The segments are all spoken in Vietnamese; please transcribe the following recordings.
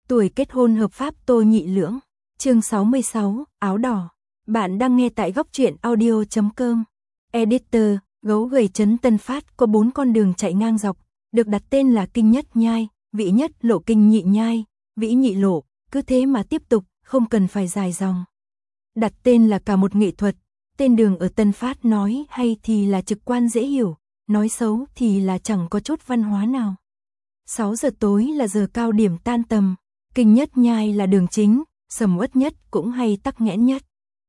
Tuổi kết hôn hợp pháp Tô Nhị Lưỡng. Chương 66, áo đỏ. Bạn đang nghe tại góc truyện audio.com. Editor, gấu gầy trấn Tân Phát có 4 con đường chạy ngang dọc, được đặt tên là Kinh Nhất Nhai, Vĩ Nhất Lộ, Kinh Nhị Nhai, Vĩ Nhị Lộ, cứ thế mà tiếp tục, không cần phải dài dòng. Đặt tên là cả một nghệ thuật, tên đường ở Tân Phát nói hay thì là trực quan dễ hiểu, nói xấu thì là chẳng có chút văn hóa nào. 6 giờ tối là giờ cao điểm tan tầm, Kinh Nhất Nhai là đường chính, sầm uất nhất cũng hay tắc nghẽn nhất.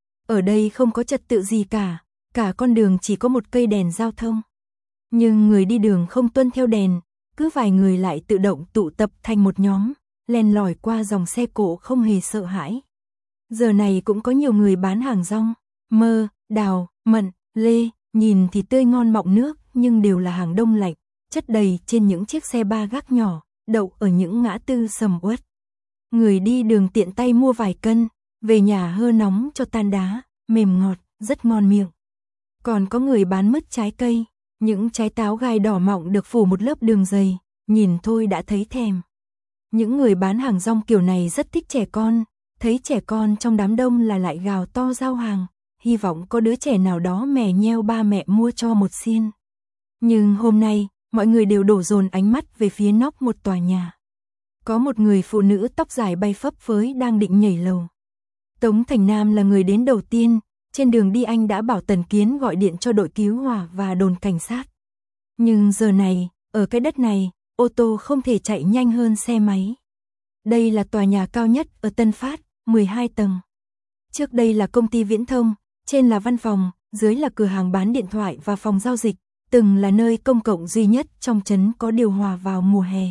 Ở đây không có trật tự gì cả con đường chỉ có một cây đèn giao thông. Nhưng người đi đường không tuân theo đèn, cứ vài người lại tự động tụ tập thành một nhóm, len lỏi qua dòng xe cộ không hề sợ hãi. Giờ này cũng có nhiều người bán hàng rong, mơ, đào, mận, lê, nhìn thì tươi ngon mọng nước nhưng đều là hàng đông lạnh, chất đầy trên những chiếc xe ba gác nhỏ, đậu ở những ngã tư sầm uất. Người đi đường tiện tay mua vài cân, về nhà hơ nóng cho tan đá, mềm ngọt, rất ngon miệng. Còn có người bán mứt trái cây, những trái táo gai đỏ mọng được phủ một lớp đường dày, nhìn thôi đã thấy thèm. Những người bán hàng rong kiểu này rất thích trẻ con, thấy trẻ con trong đám đông là lại gào to giao hàng, hy vọng có đứa trẻ nào đó mè nheo ba mẹ mua cho một xiên. Nhưng hôm nay, mọi người đều đổ dồn ánh mắt về phía nóc một tòa nhà. Có một người phụ nữ tóc dài bay phấp phới đang định nhảy lầu. Tống Thành Nam là người đến đầu tiên, trên đường đi anh đã bảo Tần Kiến gọi điện cho đội cứu hỏa và đồn cảnh sát. Nhưng giờ này, ở cái đất này, ô tô không thể chạy nhanh hơn xe máy. Đây là tòa nhà cao nhất ở Tân Phát, 12 tầng. Trước đây là công ty viễn thông, trên là văn phòng, dưới là cửa hàng bán điện thoại và phòng giao dịch, từng là nơi công cộng duy nhất trong trấn có điều hòa vào mùa hè.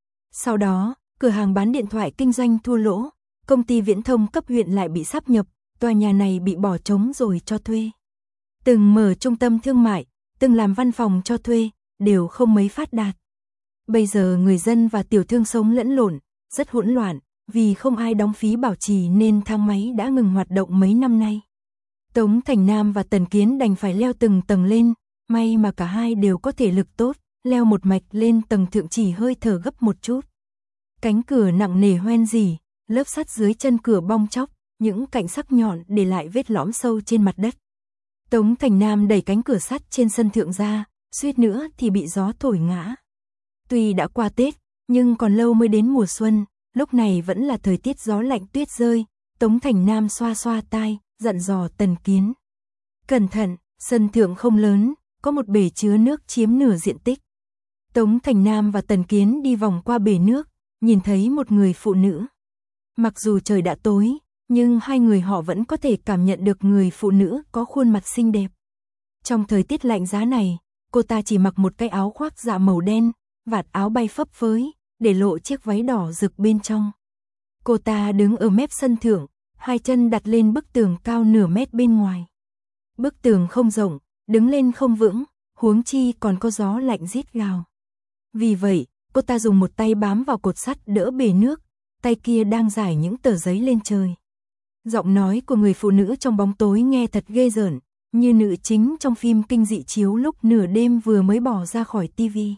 Sau đó, cửa hàng bán điện thoại kinh doanh thua lỗ, công ty viễn thông cấp huyện lại bị sáp nhập, tòa nhà này bị bỏ trống rồi cho thuê. Từng mở trung tâm thương mại, từng làm văn phòng cho thuê, đều không mấy phát đạt. Bây giờ người dân và tiểu thương sống lẫn lộn, rất hỗn loạn, vì không ai đóng phí bảo trì nên thang máy đã ngừng hoạt động mấy năm nay. Tống Thành Nam và Tần Kiến đành phải leo từng tầng lên, may mà cả hai đều có thể lực tốt, leo một mạch lên tầng thượng chỉ hơi thở gấp một chút. Cánh cửa nặng nề hoen rỉ, lớp sắt dưới chân cửa bong tróc, những cạnh sắc nhọn để lại vết lõm sâu trên mặt đất. Tống Thành Nam đẩy cánh cửa sắt trên sân thượng ra, suýt nữa thì bị gió thổi ngã. Tuy đã qua Tết, nhưng còn lâu mới đến mùa xuân, lúc này vẫn là thời tiết gió lạnh tuyết rơi. Tống Thành Nam xoa xoa tai, dặn dò Tần Kiến. Cẩn thận, sân thượng không lớn, có một bể chứa nước chiếm nửa diện tích. Tống Thành Nam và Tần Kiến đi vòng qua bể nước, nhìn thấy một người phụ nữ. Mặc dù trời đã tối, nhưng hai người họ vẫn có thể cảm nhận được người phụ nữ có khuôn mặt xinh đẹp. Trong thời tiết lạnh giá này, cô ta chỉ mặc một cái áo khoác dạ màu đen, vạt áo bay phấp phới, để lộ chiếc váy đỏ rực bên trong. Cô ta đứng ở mép sân thượng, hai chân đặt lên bức tường cao nửa mét bên ngoài. Bức tường không rộng, đứng lên không vững, huống chi còn có gió lạnh rít gào. Vì vậy, cô ta dùng một tay bám vào cột sắt đỡ bể nước, tay kia đang rải những tờ giấy lên trời. Giọng nói của người phụ nữ trong bóng tối nghe thật ghê rợn, như nữ chính trong phim kinh dị chiếu lúc nửa đêm vừa mới bỏ ra khỏi tivi.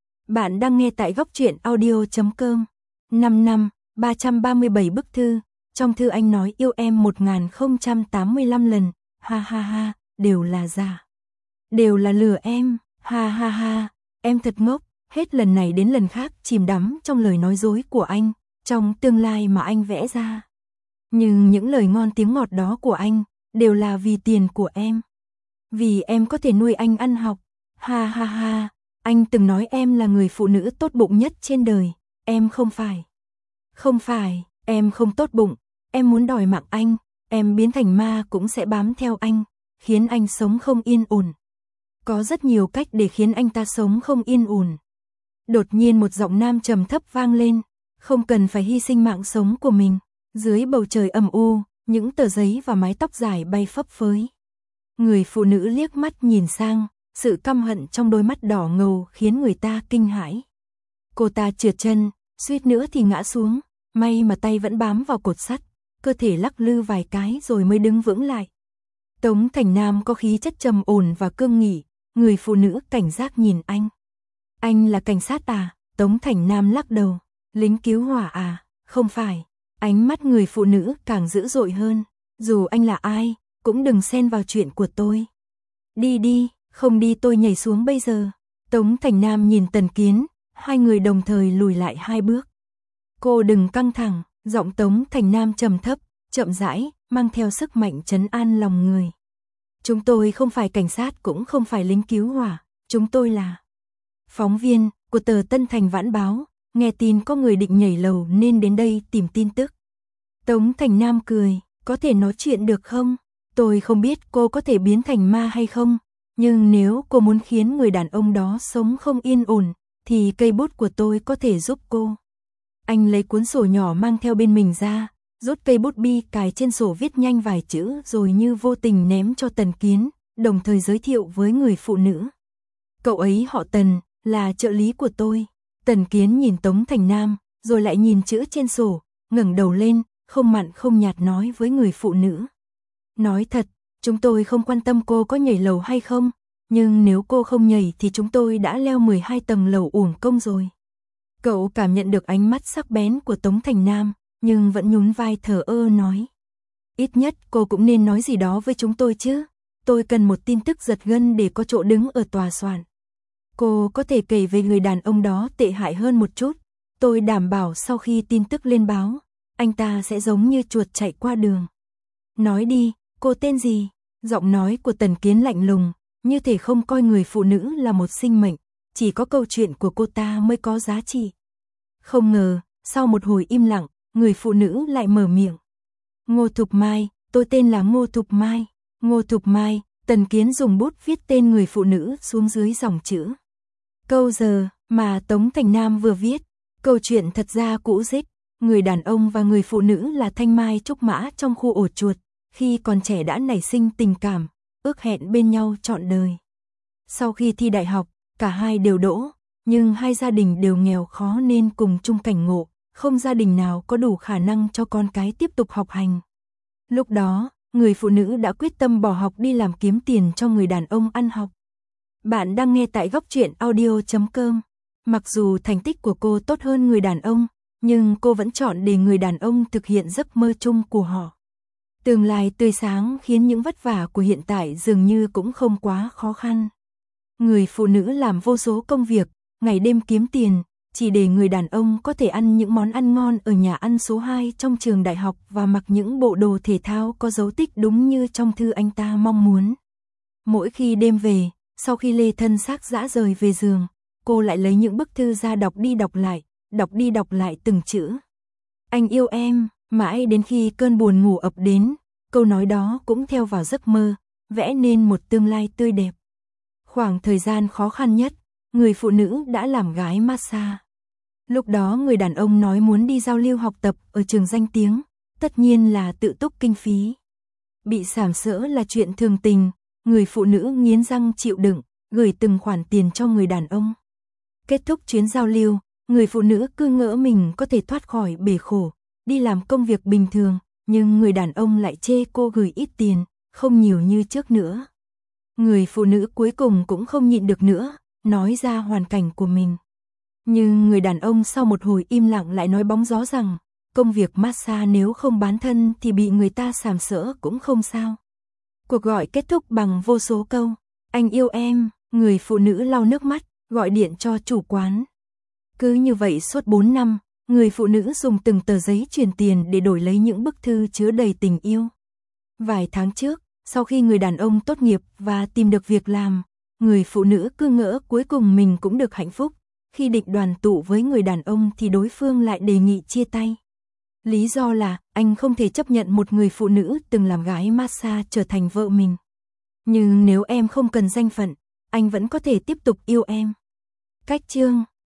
Bạn đang nghe tại góc truyện audio.com. 5 năm, 337 bức thư, trong thư anh nói yêu em 1085 lần, ha ha ha, đều là giả. Đều là lừa em, ha ha ha, em thật ngốc, hết lần này đến lần khác chìm đắm trong lời nói dối của anh, trong tương lai mà anh vẽ ra. Nhưng những lời ngon tiếng ngọt đó của anh, đều là vì tiền của em. Vì em có thể nuôi anh ăn học, ha ha ha, anh từng nói em là người phụ nữ tốt bụng nhất trên đời, em không phải. Không phải, em không tốt bụng, em muốn đòi mạng anh, em biến thành ma cũng sẽ bám theo anh, khiến anh sống không yên ổn. Có rất nhiều cách để khiến anh ta sống không yên ổn. Đột nhiên một giọng nam trầm thấp vang lên, không cần phải hy sinh mạng sống của mình. Dưới bầu trời âm u, những tờ giấy và mái tóc dài bay phấp phới. Người phụ nữ liếc mắt nhìn sang, sự căm hận trong đôi mắt đỏ ngầu khiến người ta kinh hãi. Cô ta trượt chân, suýt nữa thì ngã xuống, may mà tay vẫn bám vào cột sắt, cơ thể lắc lư vài cái rồi mới đứng vững lại. Tống Thành Nam có khí chất trầm ổn và cương nghị, người phụ nữ cảnh giác nhìn anh. Anh là cảnh sát à? Tống Thành Nam lắc đầu. Lính cứu hỏa à? Không phải. Ánh mắt người phụ nữ càng dữ dội hơn. Dù anh là ai, cũng đừng xen vào chuyện của tôi. Đi đi, không đi tôi nhảy xuống bây giờ. Tống Thành Nam nhìn Tần Kiến, hai người đồng thời lùi lại 2 bước. Cô đừng căng thẳng, giọng Tống Thành Nam trầm thấp, chậm rãi, mang theo sức mạnh trấn an lòng người. Chúng tôi không phải cảnh sát cũng không phải lính cứu hỏa, chúng tôi là phóng viên của tờ Tân Thành Vãn Báo, nghe tin có người định nhảy lầu nên đến đây tìm tin tức. Tống Thành Nam cười, có thể nói chuyện được không? Tôi không biết cô có thể biến thành ma hay không, nhưng nếu cô muốn khiến người đàn ông đó sống không yên ổn, thì cây bút của tôi có thể giúp cô. Anh lấy cuốn sổ nhỏ mang theo bên mình ra, rút cây bút bi cài trên sổ viết nhanh vài chữ rồi như vô tình ném cho Tần Kiến, đồng thời giới thiệu với người phụ nữ. Cậu ấy họ Tần, là trợ lý của tôi. Tần Kiến nhìn Tống Thành Nam, rồi lại nhìn chữ trên sổ, ngẩng đầu lên, không mặn không nhạt nói với người phụ nữ. Nói thật, chúng tôi không quan tâm cô có nhảy lầu hay không, nhưng nếu cô không nhảy thì chúng tôi đã leo 12 tầng lầu uổng công rồi. Cậu cảm nhận được ánh mắt sắc bén của Tống Thành Nam, nhưng vẫn nhún vai thờ ơ nói. Ít nhất cô cũng nên nói gì đó với chúng tôi chứ, tôi cần một tin tức giật gân để có chỗ đứng ở tòa soạn. Cô có thể kể về người đàn ông đó tệ hại hơn một chút, tôi đảm bảo sau khi tin tức lên báo, anh ta sẽ giống như chuột chạy qua đường. Nói đi, cô tên gì? Giọng nói của Tần Kiến lạnh lùng, như thể không coi người phụ nữ là một sinh mệnh, chỉ có câu chuyện của cô ta mới có giá trị. Không ngờ, sau một hồi im lặng, người phụ nữ lại mở miệng. Ngô Thục Mai, tôi tên là Ngô Thục Mai. Ngô Thục Mai, Tần Kiến dùng bút viết tên người phụ nữ xuống dưới dòng chữ. Câu giờ mà Tống Thành Nam vừa viết, câu chuyện thật ra cũ rích, người đàn ông và người phụ nữ là thanh mai trúc mã trong khu ổ chuột, khi còn trẻ đã nảy sinh tình cảm, ước hẹn bên nhau trọn đời. Sau khi thi đại học, cả hai đều đỗ, nhưng hai gia đình đều nghèo khó nên cùng chung cảnh ngộ, không gia đình nào có đủ khả năng cho con cái tiếp tục học hành. Lúc đó, người phụ nữ đã quyết tâm bỏ học đi làm kiếm tiền cho người đàn ông ăn học. Bạn đang nghe tại góc truyện audio.com. Mặc dù thành tích của cô tốt hơn người đàn ông, nhưng cô vẫn chọn để người đàn ông thực hiện giấc mơ chung của họ. Tương lai tươi sáng khiến những vất vả của hiện tại dường như cũng không quá khó khăn. Người phụ nữ làm vô số công việc, ngày đêm kiếm tiền, chỉ để người đàn ông có thể ăn những món ăn ngon ở nhà ăn số 2 trong trường đại học và mặc những bộ đồ thể thao có dấu tích đúng như trong thư anh ta mong muốn. Mỗi khi đêm về, sau khi lê thân xác rã rời về giường, cô lại lấy những bức thư ra đọc đi đọc lại từng chữ. Anh yêu em, mãi đến khi cơn buồn ngủ ập đến, câu nói đó cũng theo vào giấc mơ, vẽ nên một tương lai tươi đẹp. Khoảng thời gian khó khăn nhất, người phụ nữ đã làm gái massage. Lúc đó người đàn ông nói muốn đi giao lưu học tập ở trường danh tiếng, tất nhiên là tự túc kinh phí. Bị sàm sỡ là chuyện thường tình, người phụ nữ nghiến răng chịu đựng, gửi từng khoản tiền cho người đàn ông. Kết thúc chuyến giao lưu, người phụ nữ cứ ngỡ mình có thể thoát khỏi bể khổ, đi làm công việc bình thường, nhưng người đàn ông lại chê cô gửi ít tiền, không nhiều như trước nữa. Người phụ nữ cuối cùng cũng không nhịn được nữa, nói ra hoàn cảnh của mình. Nhưng người đàn ông sau một hồi im lặng lại nói bóng gió rằng, công việc massage nếu không bán thân thì bị người ta sàm sỡ cũng không sao. Cuộc gọi kết thúc bằng vô số câu, anh yêu em, người phụ nữ lau nước mắt, gọi điện cho chủ quán. Cứ như vậy suốt 4 năm, người phụ nữ dùng từng tờ giấy truyền tiền để đổi lấy những bức thư chứa đầy tình yêu. Vài tháng trước, sau khi người đàn ông tốt nghiệp và tìm được việc làm, người phụ nữ cứ ngỡ cuối cùng mình cũng được hạnh phúc. Khi định đoàn tụ với người đàn ông thì đối phương lại đề nghị chia tay. Lý do là anh không thể chấp nhận một người phụ nữ từng làm gái massage trở thành vợ mình. Nhưng nếu em không cần danh phận, anh vẫn có thể tiếp tục yêu em. Cách chương